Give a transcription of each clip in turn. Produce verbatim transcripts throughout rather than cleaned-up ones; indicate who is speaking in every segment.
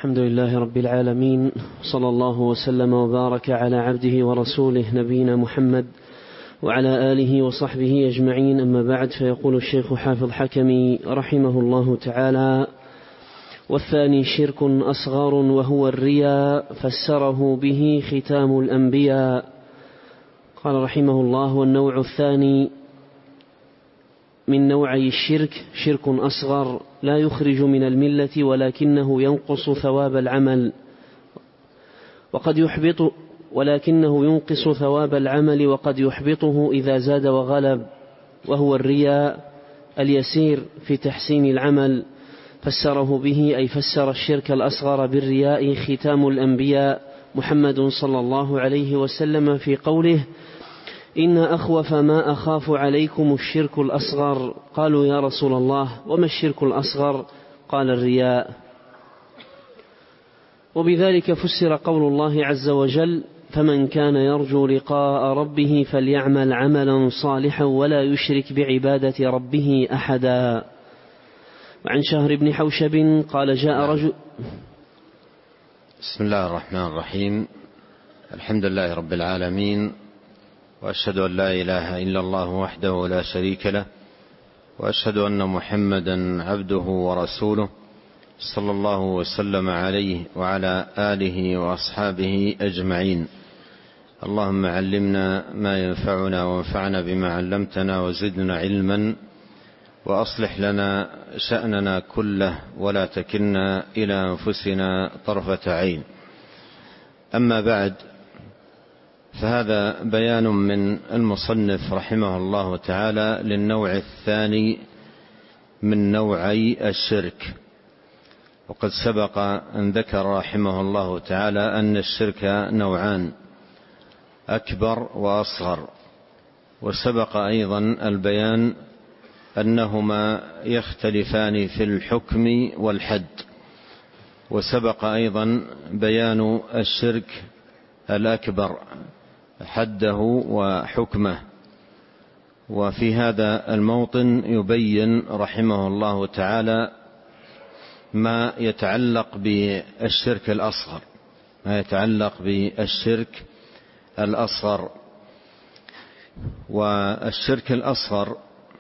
Speaker 1: الحمد لله رب العالمين، صلى الله وسلم وبارك على عبده ورسوله نبينا محمد وعلى آله وصحبه أجمعين. أما بعد، فيقول الشيخ حافظ حكمي رحمه الله تعالى: والثاني شرك أصغر وهو الرياء، فسره به ختام الأنبياء. قال رحمه الله: والنوع الثاني من نوعي الشرك شرك أصغر لا يخرج من الملة، ولكنه ينقص ثواب العمل وقد يحبط ولكنه ينقص ثواب العمل وقد يحبطه إذا زاد وغلب، وهو الرياء اليسير في تحسين العمل. فسره به أي فسر الشرك الأصغر بالرياء ختام الأنبياء محمد صلى الله عليه وسلم في قوله: إن أخوف ما أخاف عليكم الشرك الأصغر. قالوا: يا رسول الله، وما الشرك الأصغر؟ قال: الرياء. وبذلك فسر قول الله عز وجل: فمن كان يرجو لقاء ربه فليعمل عملا صالحا ولا يشرك بعبادة ربه أحدا. وعن شهر بن حوشب قال: جاء رجل.
Speaker 2: بسم الله الرحمن الرحيم. الحمد لله رب العالمين، وأشهد أن لا إله إلا الله وحده لا شريك له، وأشهد أن محمدا عبده ورسوله صلى الله وسلم عليه وعلى آله وأصحابه أجمعين. اللهم علمنا ما ينفعنا وانفعنا بما علمتنا وزدنا علما، وأصلح لنا شأننا كله ولا تكلنا إلى أنفسنا طرفة عين. أما بعد، فهذا بيان من المصنف رحمه الله تعالى للنوع الثاني من نوعي الشرك. وقد سبق أن ذكر رحمه الله تعالى أن الشرك نوعان: أكبر وأصغر. وسبق أيضا البيان أنهما يختلفان في الحكم والحد. وسبق أيضا بيان الشرك الأكبر حده وحكمه. وفي هذا الموطن يبين رحمه الله تعالى ما يتعلق بالشرك الأصغر ما يتعلق بالشرك الأصغر. والشرك الأصغر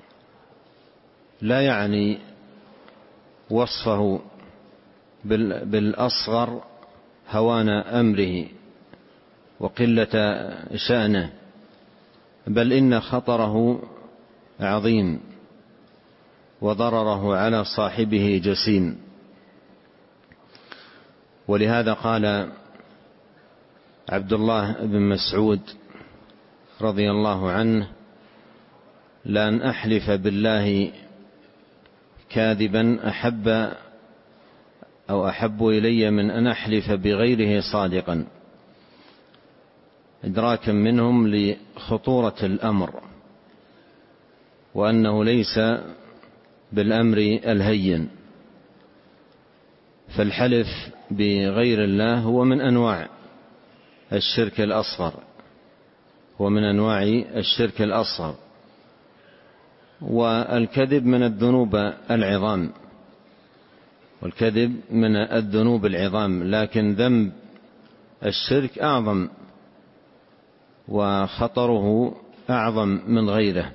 Speaker 2: لا يعني وصفه بالأصغر هوان أمره وقلة شأنه، بل إن خطره عظيم وضرره على صاحبه جسيم. ولهذا قال عبد الله بن مسعود رضي الله عنه: لأن أحلف بالله كاذبا أحب أو أحب إلي من أن أحلف بغيره صادقا، إدراكا منهم لخطورة الأمر وأنه ليس بالأمر الهين. فالحلف بغير الله هو من أنواع الشرك الأصغر ومن أنواع الشرك الأصغر. والكذب من الذنوب العظام والكذب من الذنوب العظام لكن ذنب الشرك أعظم وخطره أعظم من غيره.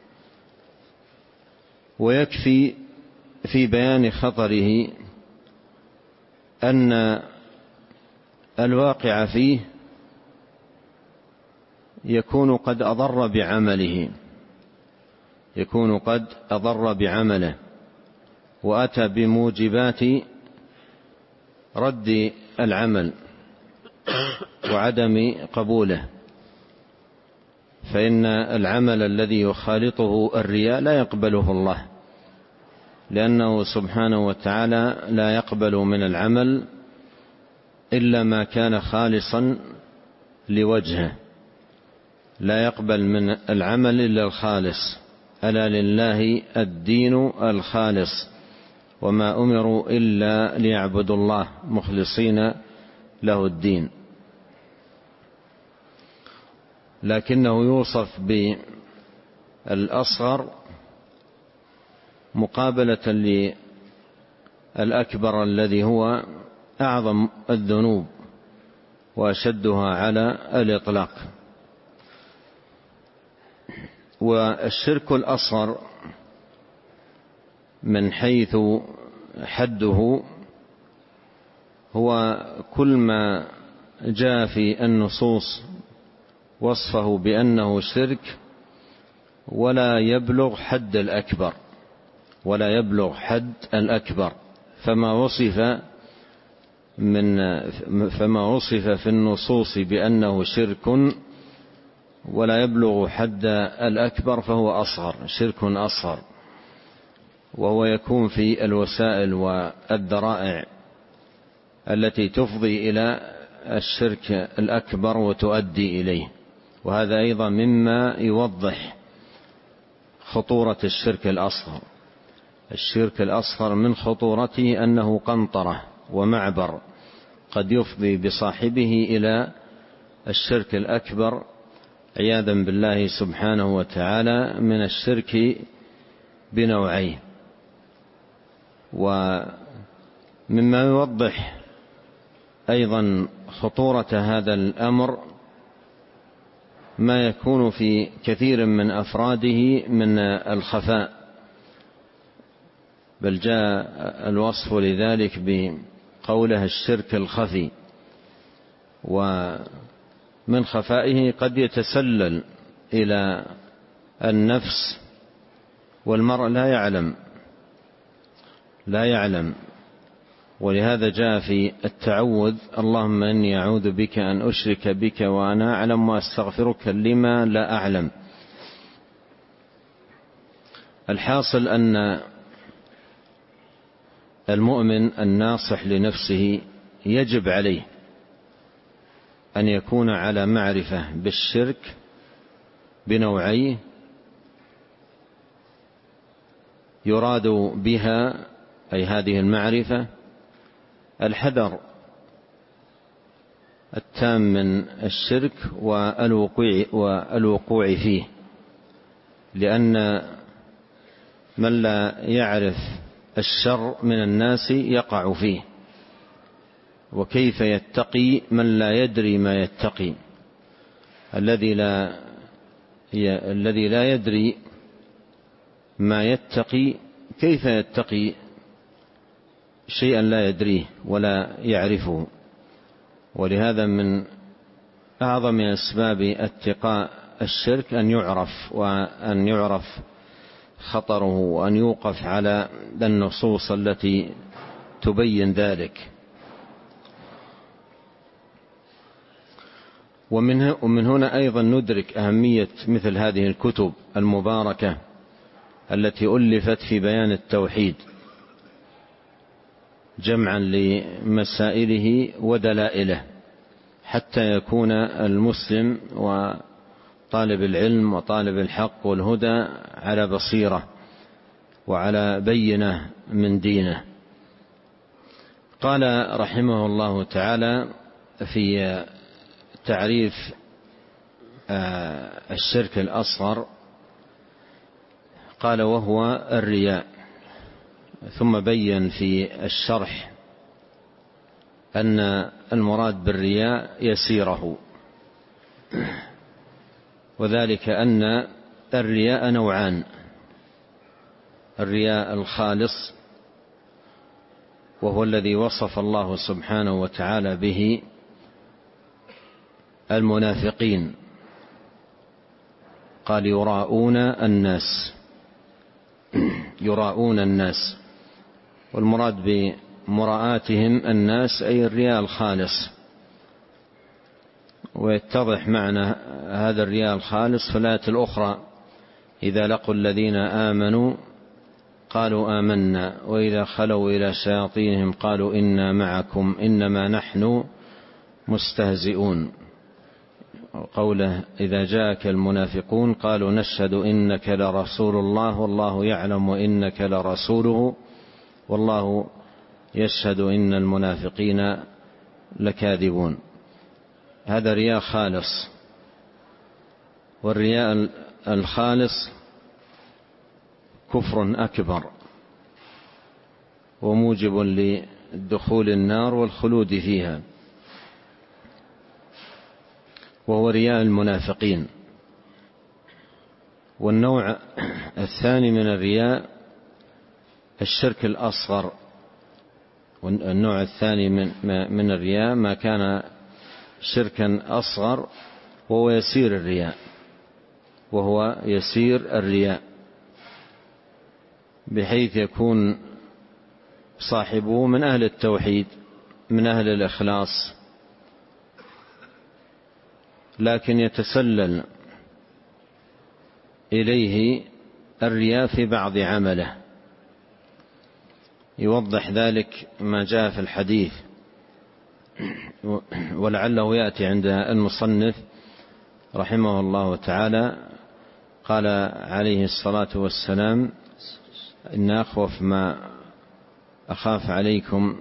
Speaker 2: ويكفي في بيان خطره أن الواقع فيه يكون قد أضر بعمله يكون قد أضر بعمله وأتى بموجبات رد العمل وعدم قبوله. فإن العمل الذي يخالطه الرياء لا يقبله الله، لأنه سبحانه وتعالى لا يقبل من العمل إلا ما كان خالصا لوجهه، لا يقبل من العمل إلا الخالص. ألا لله الدين الخالص، وما أمروا إلا ليعبدوا الله مخلصين له الدين. لكنه يوصف بالأصغر مقابلة للأكبر الذي هو أعظم الذنوب وأشدها على الإطلاق. والشرك الأصغر من حيث حده هو كل ما جاء في النصوص وصفه بأنه شرك ولا يبلغ حد الأكبر ولا يبلغ حد الأكبر فما وصف من فما وصف في النصوص بأنه شرك ولا يبلغ حد الأكبر فهو أصغر، شرك أصغر، وهو يكون في الوسائل والذرائع التي تفضي إلى الشرك الأكبر وتؤدي إليه. وهذا أيضا مما يوضح خطورة الشرك الأصغر. الشرك الأصغر من خطورته أنه قنطرة ومعبر قد يفضي بصاحبه إلى الشرك الأكبر عياذا بالله سبحانه وتعالى من الشرك بنوعيه. ومما يوضح أيضا خطورة هذا الأمر ما يكون في كثير من أفراده من الخفاء، بل جاء الوصف لذلك بقوله الشرك الخفي، ومن خفائه قد يتسلل إلى النفس والمرء لا يعلم لا يعلم ولهذا جاء في التعوذ: اللهم إني أعوذ بك أن أشرك بك وأنا أعلم وأستغفرك لما لا أعلم. الحاصل أن المؤمن الناصح لنفسه يجب عليه أن يكون على معرفة بالشرك بنوعيه، يراد بها أي هذه المعرفة الحذر التام من الشرك والوقوع, والوقوع فيه، لأن من لا يعرف الشر من الناس يقع فيه، وكيف يتقي من لا يدري ما يتقي؟ الذي لا الذي لا يدري ما يتقي كيف يتقي شيئا لا يدريه ولا يعرفه؟ ولهذا من أعظم أسباب اتقاء الشرك أن يعرف وأن يعرف خطره وأن يوقف على النصوص التي تبين ذلك. ومن هنا أيضا ندرك أهمية مثل هذه الكتب المباركة التي ألفت في بيان التوحيد جمعا لمسائله ودلائله، حتى يكون المسلم وطالب العلم وطالب الحق والهدى على بصيرة وعلى بينة من دينه. قال رحمه الله تعالى في تعريف الشرك الأصغر، قال: وهو الرياء. ثم بين في الشرح أن المراد بالرياء يسيره، وذلك أن الرياء نوعان: الرياء الخالص وهو الذي وصف الله سبحانه وتعالى به المنافقين، قال: يراءون الناس يراءون الناس والمراد بمراءاتهم الناس أي الرياء الخالص. ويتضح معنى هذا الرياء الخالص في الآية الأخرى: إذا لقوا الذين آمنوا قالوا آمنا وإذا خلوا إلى شياطينهم قالوا إنا معكم إنما نحن مستهزئون. قوله: إذا جاءك المنافقون قالوا نشهد إنك لرسول الله والله يعلم وإنك لرسوله والله يشهد إن المنافقين لكاذبون. هذا رياء خالص. والرياء الخالص كفر أكبر وموجب دخول النار والخلود فيها، وهو رياء المنافقين. والنوع الثاني من الرياء الشرك الأصغر. والنوع الثاني من من الرياء ما كان شركا أصغر وهو يسير الرياء وهو يسير الرياء بحيث يكون صاحبه من أهل التوحيد من أهل الإخلاص، لكن يتسلل إليه الرياء في بعض عمله. يوضح ذلك ما جاء في الحديث، ولعله يأتي عند المصنف رحمه الله تعالى. قال عليه الصلاة والسلام: إن أخوف ما أخاف عليكم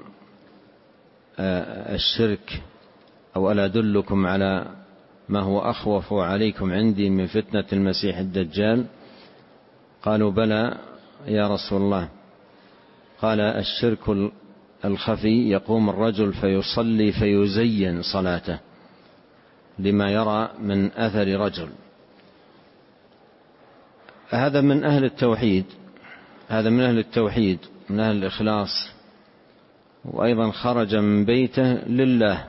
Speaker 2: الشرك، أو ألا أدلكم على ما هو أخوف عليكم عندي من فتنة المسيح الدجال؟ قالوا: بلى يا رسول الله. قال: الشرك الخفي، يقوم الرجل فيصلي فيزين صلاته لما يرى من أثر رجل. هذا من أهل التوحيد، هذا من أهل التوحيد من أهل الإخلاص، وأيضا خرج من بيته لله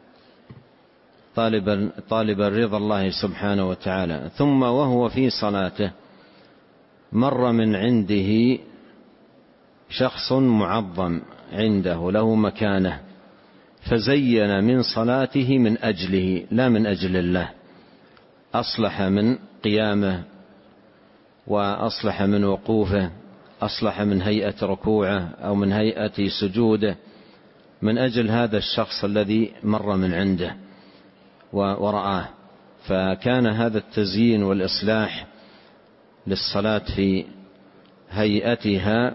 Speaker 2: طالبا طالبا رضا الله سبحانه وتعالى، ثم وهو في صلاته مر من عنده شخص معظم عنده له مكانة، فزين من صلاته من أجله لا من أجل الله، أصلح من قيامه وأصلح من وقوفه، أصلح من هيئة ركوعه أو من هيئة سجوده من أجل هذا الشخص الذي مر من عنده ورآه. فكان هذا التزيين والإصلاح للصلاة في هيئتها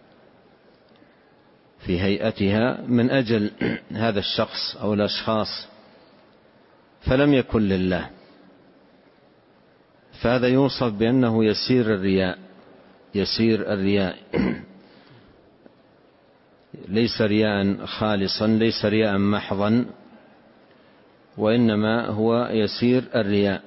Speaker 2: في هيئتها من أجل هذا الشخص أو الأشخاص، فلم يكن لله. فهذا يوصف بأنه يسير الرياء يسير الرياء ليس رياء خالصا، ليس رياء محضا، وإنما هو يسير الرياء.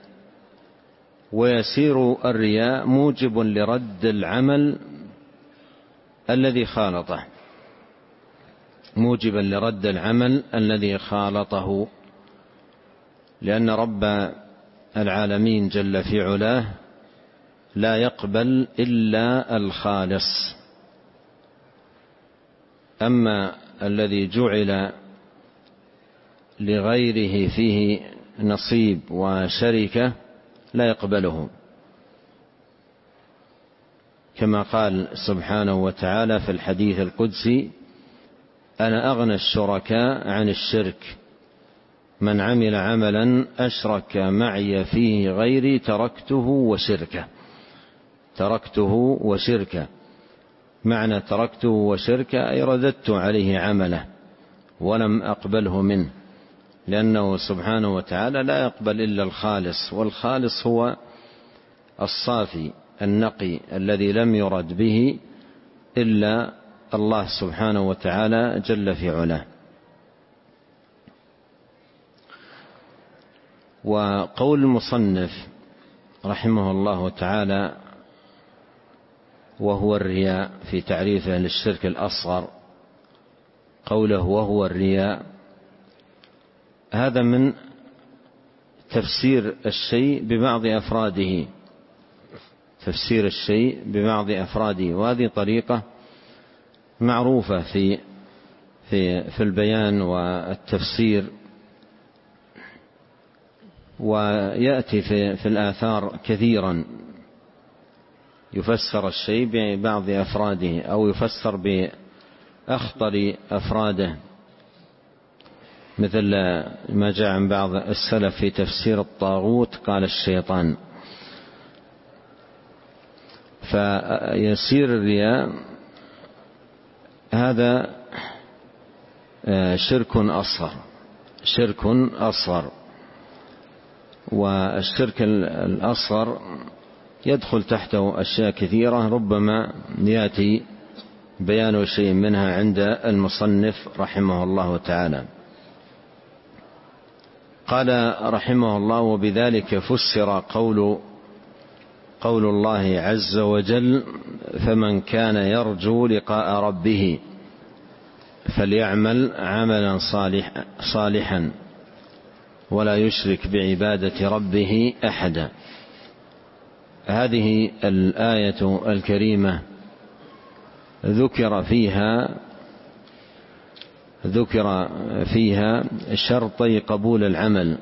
Speaker 2: ويسير الرياء موجب لرد العمل الذي خالطه موجبا لرد العمل الذي خالطه لأن رب العالمين جل في علاه لا يقبل إلا الخالص. أما الذي جعل لغيره فيه نصيب وشركة لا يقبله، كما قال سبحانه وتعالى في الحديث القدسي: أنا أغنى الشركاء عن الشرك، من عمل عملا أشرك معي فيه غيري تركته وشركه. تركته وشركه معنى تركته وشركه أي رددت عليه عمله ولم أقبله منه، لأنه سبحانه وتعالى لا يقبل إلا الخالص، والخالص هو الصافي النقي الذي لم يرد به إلا الله سبحانه وتعالى جل في علاه. وقول المصنف رحمه الله تعالى وهو الرياء في تعريفه للشرك الأصغر، قوله وهو الرياء، هذا من تفسير الشيء ببعض أفراده تفسير الشيء ببعض أفراده وهذه طريقة معروفة في في في البيان والتفسير، ويأتي في في الآثار كثيرا يفسر الشيء ببعض أفراده أو يفسر بأخطر أفراده، مثل ما جاء عن بعض السلف في تفسير الطاغوت قال الشيطان. فيسير الرياء هذا شرك أصغر شرك أصغر والشرك الأصغر يدخل تحته أشياء كثيرة، ربما يأتي بيان شيء منها عند المصنف رحمه الله تعالى. قال رحمه الله: وبذلك فسر قول قول الله عز وجل: فمن كان يرجو لقاء ربه فليعمل عملا صالح صالحا ولا يشرك بعبادة ربه أحدا. هذه الآية الكريمة ذكر فيها ذكر فيها شرطي قبول العمل،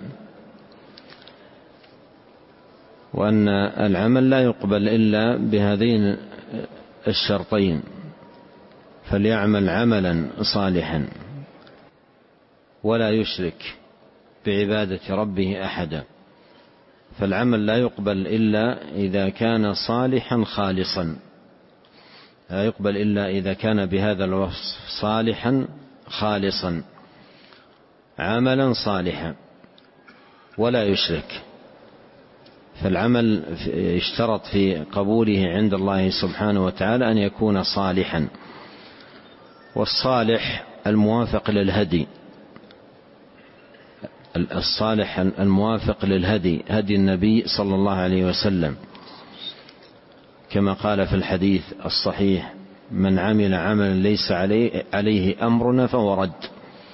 Speaker 2: وأن العمل لا يقبل إلا بهذين الشرطين: فليعمل عملا صالحا ولا يشرك بعبادة ربه أحدا. فالعمل لا يقبل إلا إذا كان صالحا خالصا، لا يقبل إلا إذا كان بهذا الوصف: صالحا خالصا، عملا صالحا ولا يشرك. فالعمل يشترط في قبوله عند الله سبحانه وتعالى أن يكون صالحا، والصالح الموافق للهدي، الصالح الموافق للهدي، هدي النبي صلى الله عليه وسلم، كما قال في الحديث الصحيح: من عمل عملا ليس عليه, عليه أمرنا فهو رد.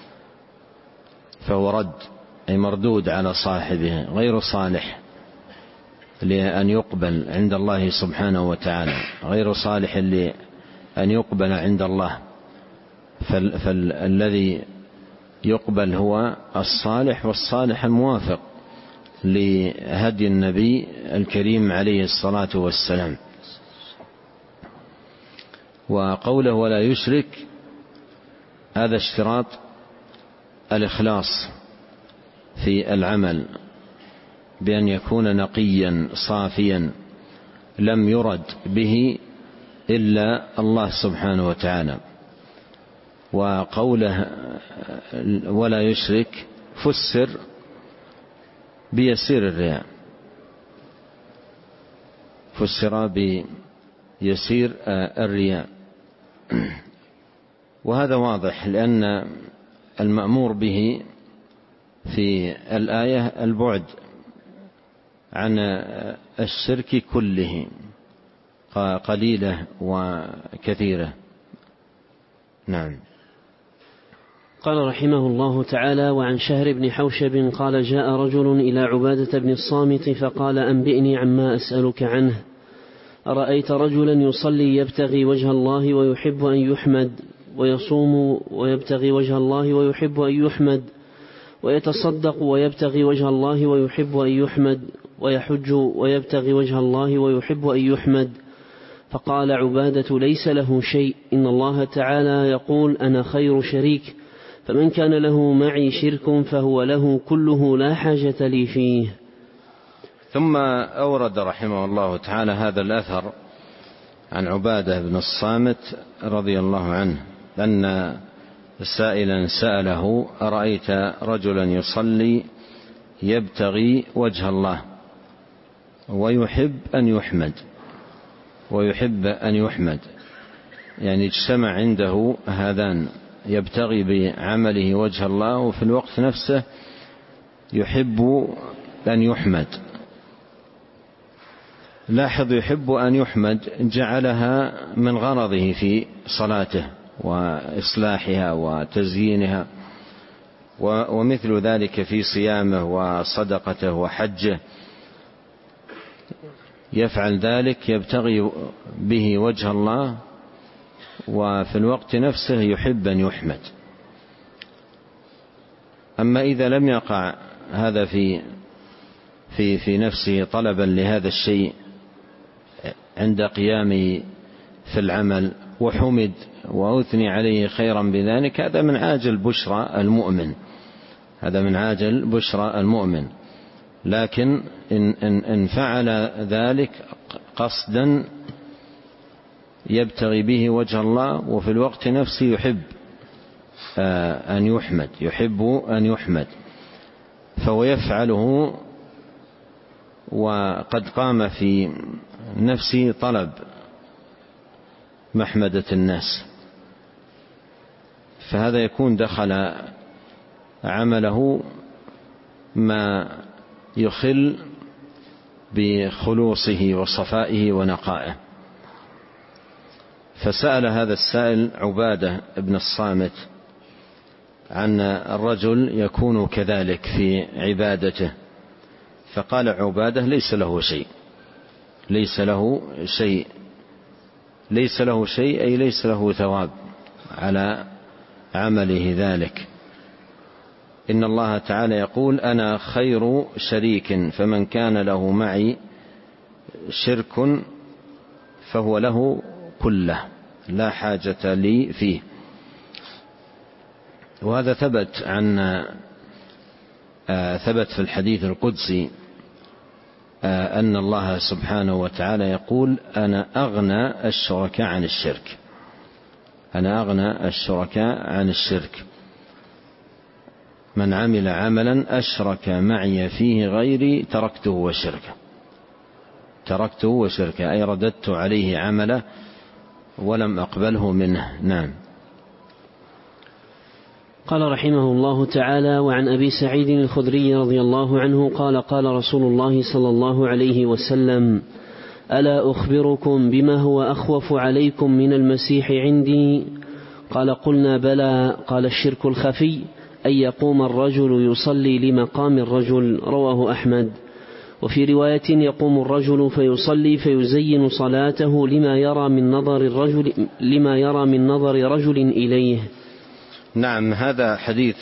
Speaker 2: فهو رد أي مردود على صاحبه، غير صالح لأن يقبل عند الله سبحانه وتعالى، غير صالح لأن يقبل عند الله. فالذي يقبل هو الصالح، والصالح الموافق لهدي النبي الكريم عليه الصلاة والسلام. وقوله ولا يشرك، هذا اشتراط الإخلاص في العمل، بأن يكون نقيا صافيا لم يرد به إلا الله سبحانه وتعالى. وقوله ولا يشرك فسر بيسير الرياء، فسر بيسير الرياء، وهذا واضح لأن المأمور به في الآية البعد عن الشرك كله، قليلة وكثيرة. نعم.
Speaker 1: قال رحمه الله تعالى: وعن شهر بن حوشب قال: جاء رجل إلى عبادة بن الصامت فقال: أنبئني عما أسألك عنه. أرأيت رجلا يصلي يبتغي وجه الله ويحب أن يحمد، ويصوم ويبتغي وجه الله ويحب أن يحمد، ويتصدق ويبتغي وجه الله ويحب أن يحمد، ويحج ويبتغي وجه الله ويحب أن يحمد. فقال عبادة: ليس له شيء، إن الله تعالى يقول: أنا خير شريك، فمن كان له معي شرك فهو له كله لا حاجة لي فيه.
Speaker 2: ثم أورد رحمه الله تعالى هذا الأثر عن عبادة بن الصامت رضي الله عنه أن سائلا سأله: أرأيت رجلا يصلي يبتغي وجه الله ويحب أن يحمد، ويحب أن يحمد يعني اجتمع عنده هذان: يبتغي بعمله وجه الله، وفي الوقت نفسه يحب أن يحمد. لاحظ: يحب أن يحمد جعلها من غرضه في صلاته وإصلاحها وتزيينها، ومثل ذلك في صيامه وصدقته وحجه، يفعل ذلك يبتغي به وجه الله، وفي الوقت نفسه يحب أن يحمد. أما إذا لم يقع هذا في في في نفسه طلبا لهذا الشيء عند قيامه في العمل وحمد وأثني عليه خيرا بذلك، هذا من عاجل بشرى المؤمن، هذا من عاجل بشرى المؤمن. لكن إن, إن, إن فعل ذلك قصدا يبتغي به وجه الله، وفي الوقت نفسه يحب أن يحمد يحب أن يحمد فهو يفعله، وقد قام في نفسه طلب محمدة الناس، فهذا يكون دخل عمله ما يخل بخلوصه وصفائه ونقائه. فسأل هذا السائل عبادة بن الصامت عن الرجل يكون كذلك في عبادته، فقال عبادة: ليس له شيء، ليس له شيء، ليس له شيء أي ليس له ثواب على عمله ذلك. إن الله تعالى يقول: أنا خير شريك، فمن كان له معي شرك فهو له كله، لا حاجة لي فيه. وهذا ثبت عن آه ثبت في الحديث القدسي آه أن الله سبحانه وتعالى يقول: أنا أغنى الشركاء عن الشرك، أنا أغنى الشركاء عن الشرك، من عمل عملا أشرك معي فيه غيري تركته وشركه، تركته وشركه أي رددت عليه عمله ولم أقبله منه. نعم.
Speaker 1: قال رحمه الله تعالى: وعن أبي سعيد الخدري رضي الله عنه قال: قال رسول الله صلى الله عليه وسلم: ألا أخبركم بما هو أخوف عليكم من المسيح عندي؟ قال: قلنا بلى. قال: الشرك الخفي، أن يقوم الرجل يصلي لمقام الرجل. رواه أحمد. وفي رواية: يقوم الرجل فيصلي فيزين صلاته لما يرى من نظر الرجل لما يرى من نظر رجل إليه.
Speaker 2: نعم. هذا حديث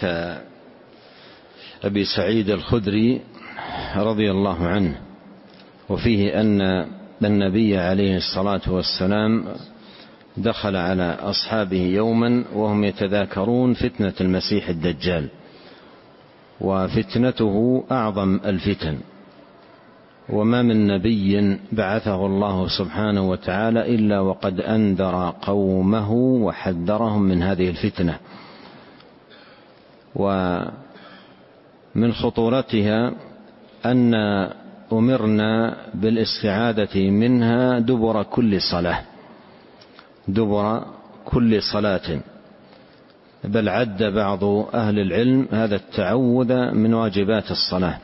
Speaker 2: أبي سعيد الخدري رضي الله عنه، وفيه أن النبي عليه الصلاة والسلام دخل على أصحابه يوما وهم يتذاكرون فتنة المسيح الدجال، وفتنته أعظم الفتن، وما من نبي بعثه الله سبحانه وتعالى إلا وقد أنذر قومه وحذرهم من هذه الفتنة. ومن خطورتها أن أمرنا بالاستعاذة منها دبر كل صلاة، دبر كل صلاة، بل عد بعض أهل العلم هذا التعوذ من واجبات الصلاة.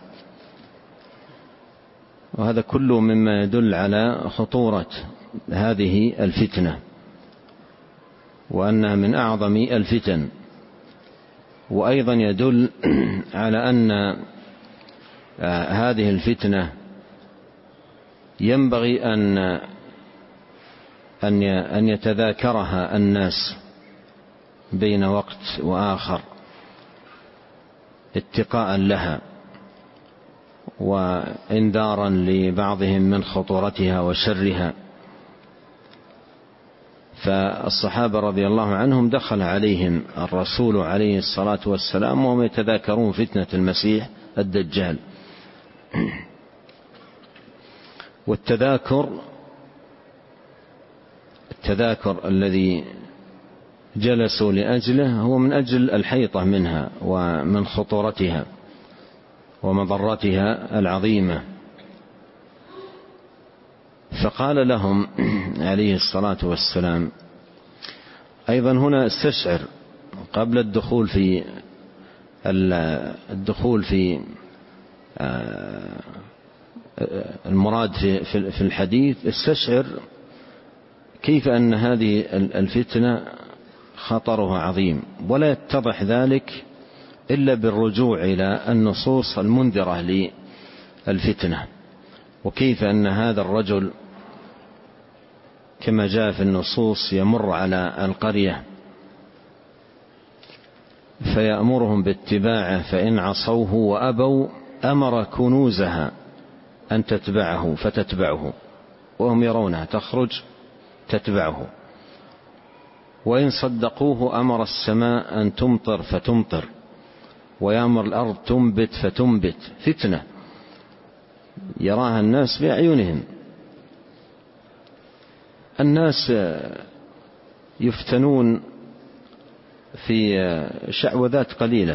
Speaker 2: وهذا كله مما يدل على خطورة هذه الفتنة، وأنها من أعظم الفتن. وأيضا يدل على أن هذه الفتنة ينبغي أن أن يتذاكرها الناس بين وقت وآخر اتقاء لها وإنذارا لبعضهم من خطورتها وشرها. فالصحابة رضي الله عنهم دخل عليهم الرسول عليه الصلاة والسلام وهم يتذاكرون فتنة المسيح الدجال. والتذاكر التذاكر الذي جلسوا لأجله هو من أجل الحيطة منها ومن خطورتها ومضرتها العظيمة. فقال لهم عليه الصلاة والسلام أيضا هنا استشعر قبل الدخول في الدخول في المراد في الحديث، استشعر كيف أن هذه الفتنة خطرها عظيم، ولا يتضح ذلك إلا بالرجوع إلى النصوص المنذرة للفتنة، وكيف أن هذا الرجل كما جاء في النصوص يمر على القرية فيأمرهم باتباعه، فإن عصوه وأبوا أمر كنوزها أن تتبعه فتتبعه، وهم يرونها تخرج تتبعه، وإن صدقوه أمر السماء أن تمطر فتمطر، ويأمر الأرض تنبت فتنبت. فتنة يراها الناس بأعينهم. الناس يفتنون في شعوذات قليلة،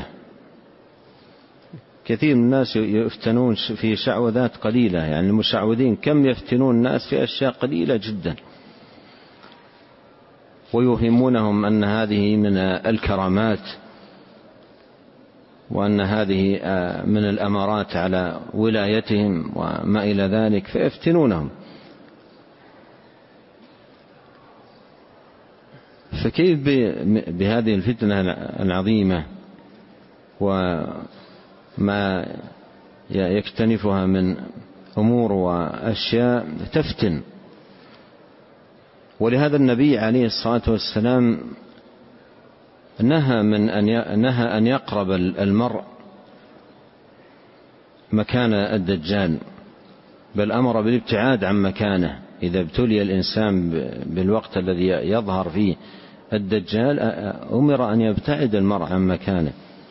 Speaker 2: كثير من الناس يفتنون في شعوذات قليلة، يعني المشعوذين كم يفتنون الناس في أشياء قليلة جدا. ويوهمونهم أن هذه من الكرامات وأن هذه من الأمارات على ولايتهم وما إلى ذلك، فيفتنونهم. فكيف بهذه الفتنة العظيمة وما يكتنفها من أمور وأشياء تفتن؟ ولهذا النبي عليه الصلاة والسلام نهى من أن نهى أن يقرب المرء مكان الدجال، بل أمر بالابتعاد عن مكانه. إذا ابتلي الإنسان بالوقت الذي يظهر فيه الدجال أمر أن يبتعد المرء عن مكانه.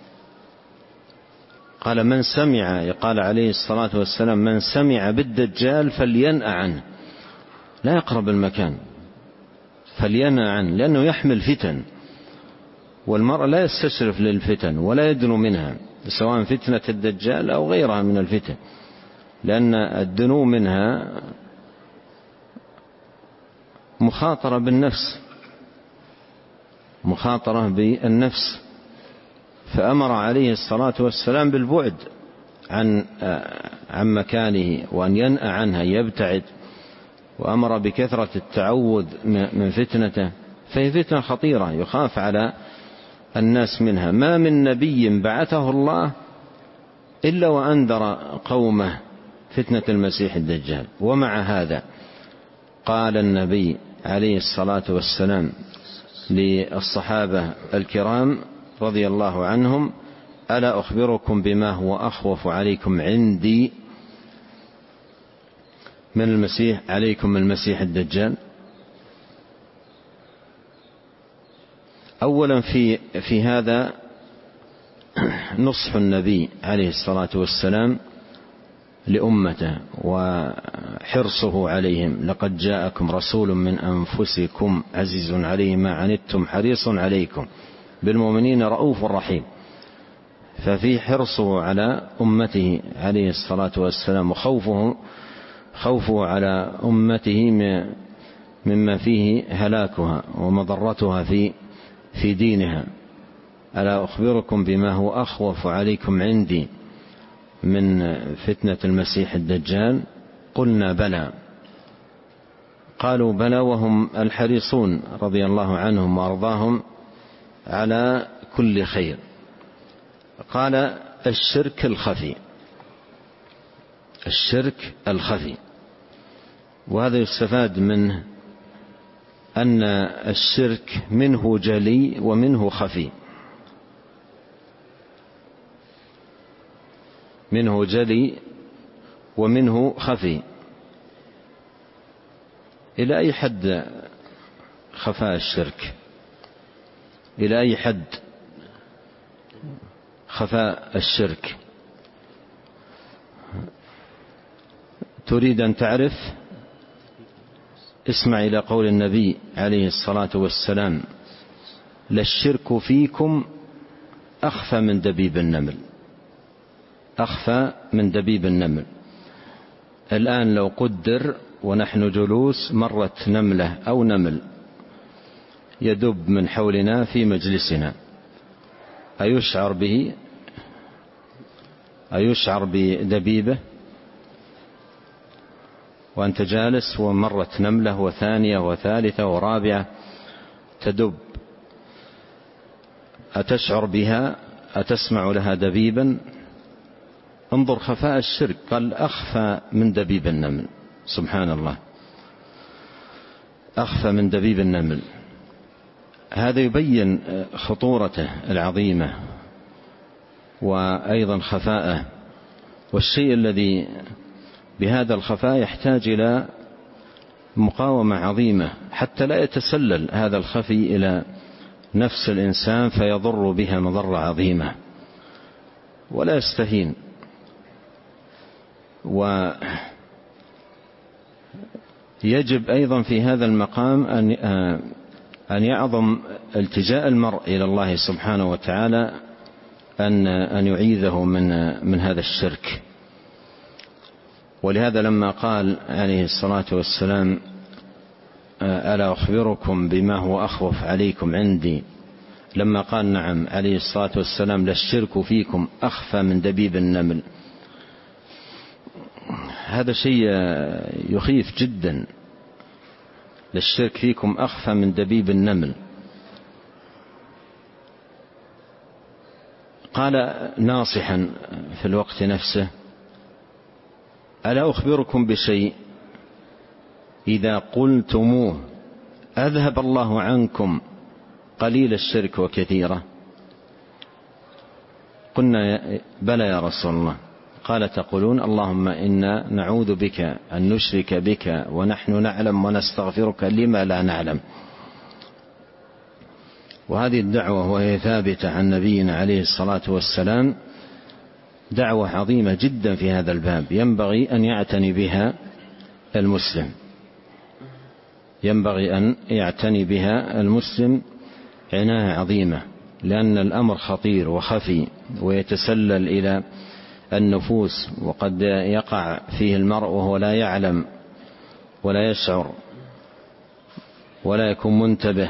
Speaker 2: قال من سمع قال عليه الصلاة والسلام من سمع بالدجال فلينأ عنه، لا يقرب المكان، فلينأ عنه، لأنه يحمل فتن، والمرء لا يستشرف للفتن ولا يدنو منها، سواء فتنة الدجال أو غيرها من الفتن، لأن الدنو منها مخاطرة بالنفس، مخاطرة بالنفس. فأمر عليه الصلاة والسلام بالبعد عن عن مكانه وأن ينأى عنها يبتعد، وأمر بكثرة التعوذ من فتنته، فهي فتنة خطيرة يخاف على الناس منها. ما من نبي بعثه الله إلا وأنذر قومه فتنة المسيح الدجال. ومع هذا قال النبي عليه الصلاة والسلام للصحابة الكرام رضي الله عنهم ألا أخبركم بما هو أخوف عليكم عندي من المسيح عليكم المسيح الدجال؟ أولا في في هذا نصح النبي عليه الصلاة والسلام لأمته وحرصه عليهم. لقد جاءكم رسول من أنفسكم عزيز عليه ما عنتم حريص عليكم بالمؤمنين رؤوف رحيم. ففي حرصه على أمته عليه الصلاة والسلام وخوفه خوفه على أمته مما فيه هلاكها ومضرتها في في دينها. ألا أخبركم بما هو أخوف عليكم عندي من فتنة المسيح الدجال؟ قلنا بلى. قالوا بلى وهم الحريصون رضي الله عنهم وأرضاهم على كل خير. قال الشرك الخفي، الشرك الخفي. وهذا يستفاد منه أن الشرك منه جلي ومنه خفي، منه جلي ومنه خفي. إلى أي حد خفاء الشرك؟ إلى أي حد خفاء الشرك؟ تريد أن تعرف؟ اسمع إلى قول النبي عليه الصلاة والسلام للشرك فيكم أخفى من دبيب النمل، أخفى من دبيب النمل. الآن لو قدر ونحن جلوس مرت نملة أو نمل يدب من حولنا في مجلسنا، أيشعر به؟ أيشعر بدبيبه؟ وأنت جالس ومرت نملة وثانية وثالثة ورابعة تدب، أتشعر بها؟ أتسمع لها دبيبا؟ انظر خفاء الشرك، قال أخفى من دبيب النمل. سبحان الله، أخفى من دبيب النمل. هذا يبين خطورته العظيمة وأيضا خفاءه. والشيء الذي بهذا الخفاء يحتاج إلى مقاومة عظيمة حتى لا يتسلل هذا الخفي إلى نفس الإنسان فيضر بها مضرة عظيمة، ولا يستهين. ويجب أيضا في هذا المقام أن أن يعظم التجاء المرء إلى الله سبحانه وتعالى أن أن يعيذه من من هذا الشرك. ولهذا لما قال عليه الصلاة والسلام ألا أخبركم بما هو أخوف عليكم عندي؟ لما قال نعم عليه الصلاة والسلام للشرك فيكم أخفى من دبيب النمل. هذا شيء يخيف جدا، للشرك فيكم أخفى من دبيب النمل. قال ناصحا في الوقت نفسه: ألا أخبركم بشيء إذا قلتموه أذهب الله عنكم قليل الشرك وكثيرة؟ قلنا بلى يا رسول الله. قال: تقولون اللهم إنا نعوذ بك أن نشرك بك ونحن نعلم ونستغفرك لما لا نعلم. وهذه الدعوة وهي ثابتة عن نبينا عليه الصلاة والسلام دعوة عظيمة جدا في هذا الباب، ينبغي أن يعتني بها المسلم، ينبغي أن يعتني بها المسلم عناية عظيمة، لأن الأمر خطير وخفي ويتسلل إلى النفوس، وقد يقع فيه المرء وهو لا يعلم ولا يشعر ولا يكون منتبه.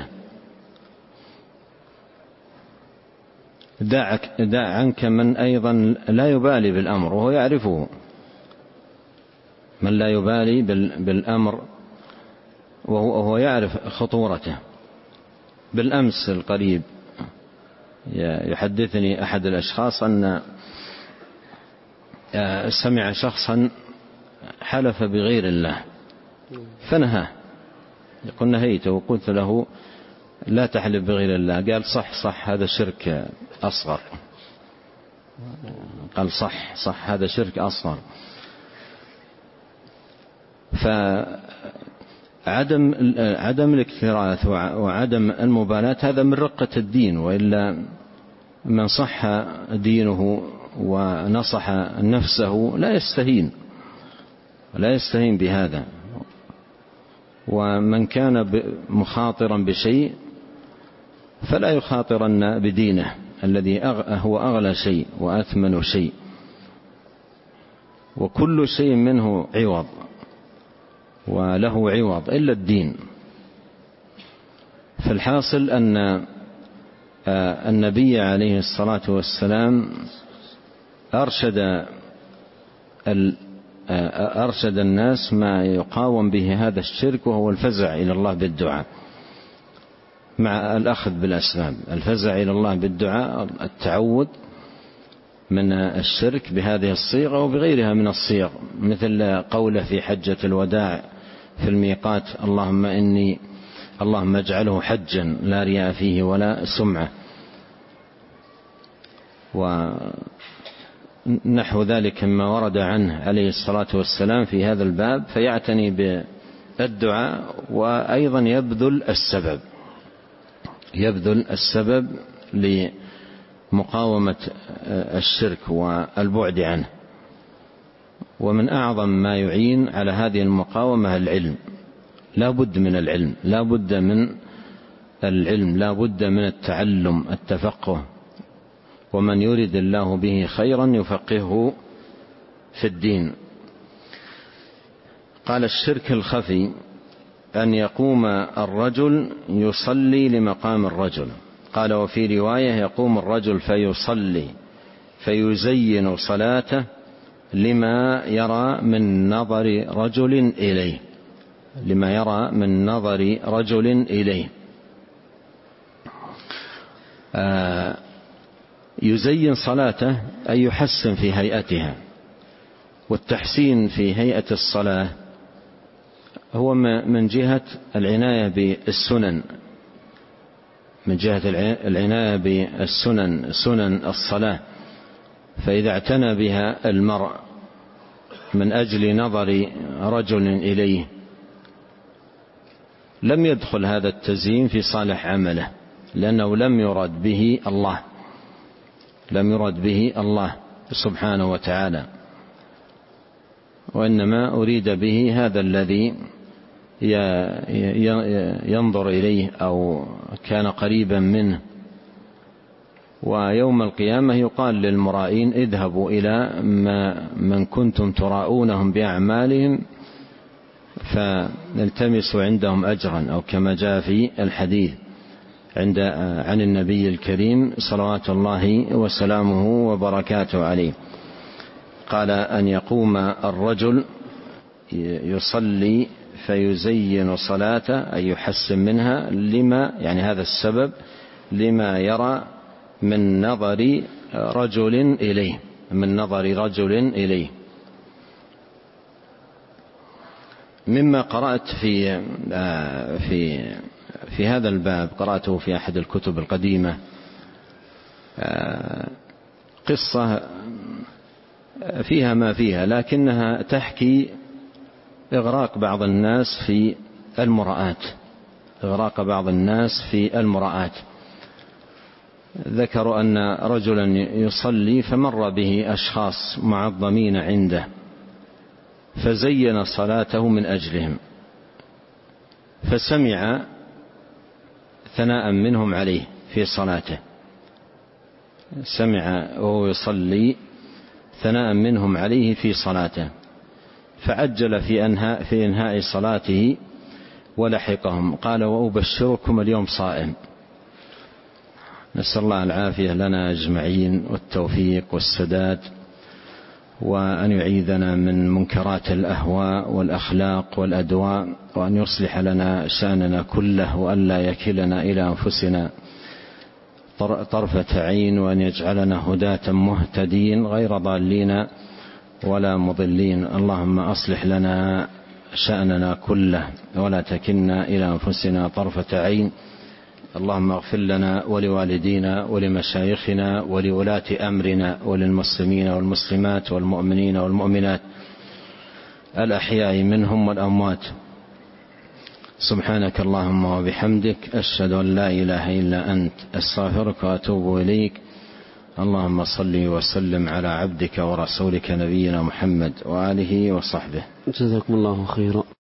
Speaker 2: دعك دع عنك من أيضا لا يبالي بالأمر وهو يعرفه، من لا يبالي بالأمر وهو يعرف خطورته. بالأمس القريب يحدثني أحد الأشخاص أن سمع شخصا حلف بغير الله فنهاه، يقول نهيته وقلت له لا تحلف بغير الله. قال صح صح هذا شرك أصغر. قال صح صح هذا شرك أصغر. فعدم عدم الاكتراث وعدم المبالاة هذا من رقة الدين، وإلا من صح دينه ونصح نفسه لا يستهين لا يستهين بهذا. ومن كان مخاطرا بشيء فلا يخاطرن بدينه الذي هو أغلى شيء وأثمن شيء، وكل شيء منه عوض وله عوض إلا الدين. فالحاصل أن النبي عليه الصلاة والسلام أرشد أرشد الناس ما يقاوم به هذا الشرك، وهو الفزع إلى الله بالدعاء مع الأخذ بالأسباب. الفزع إلى الله بالدعاء، التعوذ من الشرك بهذه الصيغة وبغيرها من الصيغ، مثل قوله في حجة الوداع في الميقات: اللهم إني اللهم اجعله حجا لا رياء فيه ولا سمعة، ونحو ذلك مما ورد عنه عليه الصلاة والسلام في هذا الباب. فيعتني بالدعاء، وأيضا يبذل السبب يبذل السبب لمقاومة الشرك والبعد عنه. ومن أعظم ما يعين على هذه المقاومة العلم، لا بد من العلم لا بد من العلم لا بد من التعلم التفقه. ومن يرد الله به خيرا يفقهه في الدين. قال: الشرك الخفي أن يقوم الرجل يصلي لمقام الرجل. قال: وفي رواية: يقوم الرجل فيصلي فيزين صلاته لما يرى من نظر رجل إليه لما يرى من نظر رجل إليه آه يزين صلاته أي يحسن في هيئتها. والتحسين في هيئة الصلاة هو من جهة العناية بالسنن من جهة العناية بالسنن سنن الصلاة. فإذا اعتنى بها المرء من أجل نظر رجل إليه لم يدخل هذا التزيين في صالح عمله، لأنه لم يرد به الله لم يرد به الله سبحانه وتعالى، وإنما أريد به هذا الذي ينظر إليه أو كان قريبا منه. ويوم القيامة يقال للمرائين: اذهبوا إلى ما من كنتم تراؤونهم بأعمالهم فنلتمس عندهم أجرا، أو كما جاء في الحديث عند عن النبي الكريم صلوات الله وسلامه وبركاته عليه، قال أن يقوم الرجل يصلي فيزين صلاته أي يحسن منها لما، يعني هذا السبب، لما يرى من نظر رجل إليه من نظر رجل إليه. مما قرأت في في في هذا الباب، قرأته في أحد الكتب القديمة، قصة فيها ما فيها، لكنها تحكي إغراق بعض الناس في المراءات إغراق بعض الناس في المراءات. ذكروا أن رجلا يصلي فمر به أشخاص معظمين عنده، فزين صلاته من أجلهم، فسمع ثناء منهم عليه في صلاته، سمع وهو يصلي ثناء منهم عليه في صلاته، فعجل في أنهاء في إنهاء صلاته ولحقهم، قال: وأبشركم اليوم صائم. نسأل الله العافية لنا أجمعين والتوفيق والسداد، وأن يعيذنا من منكرات الأهواء والأخلاق والأدواء، وأن يصلح لنا شأننا كله، وأن لا يكلنا إلى أنفسنا طرفة عين، وأن يجعلنا هداة مهتدين غير ضالين ولا مضلين. اللهم أصلح لنا شأننا كله ولا تكلنا إلى أنفسنا طرفة عين. اللهم اغفر لنا ولوالدينا ولمشايخنا ولولاة أمرنا وللمسلمين والمسلمات والمؤمنين والمؤمنات الأحياء منهم والأموات. سبحانك اللهم وبحمدك، أشهد أن لا إله إلا أنت، أستغفرك وأتوب إليك. اللهم صل وسلم على عبدك ورسولك نبينا محمد وآله وصحبه.
Speaker 1: جزاكم الله خيرا.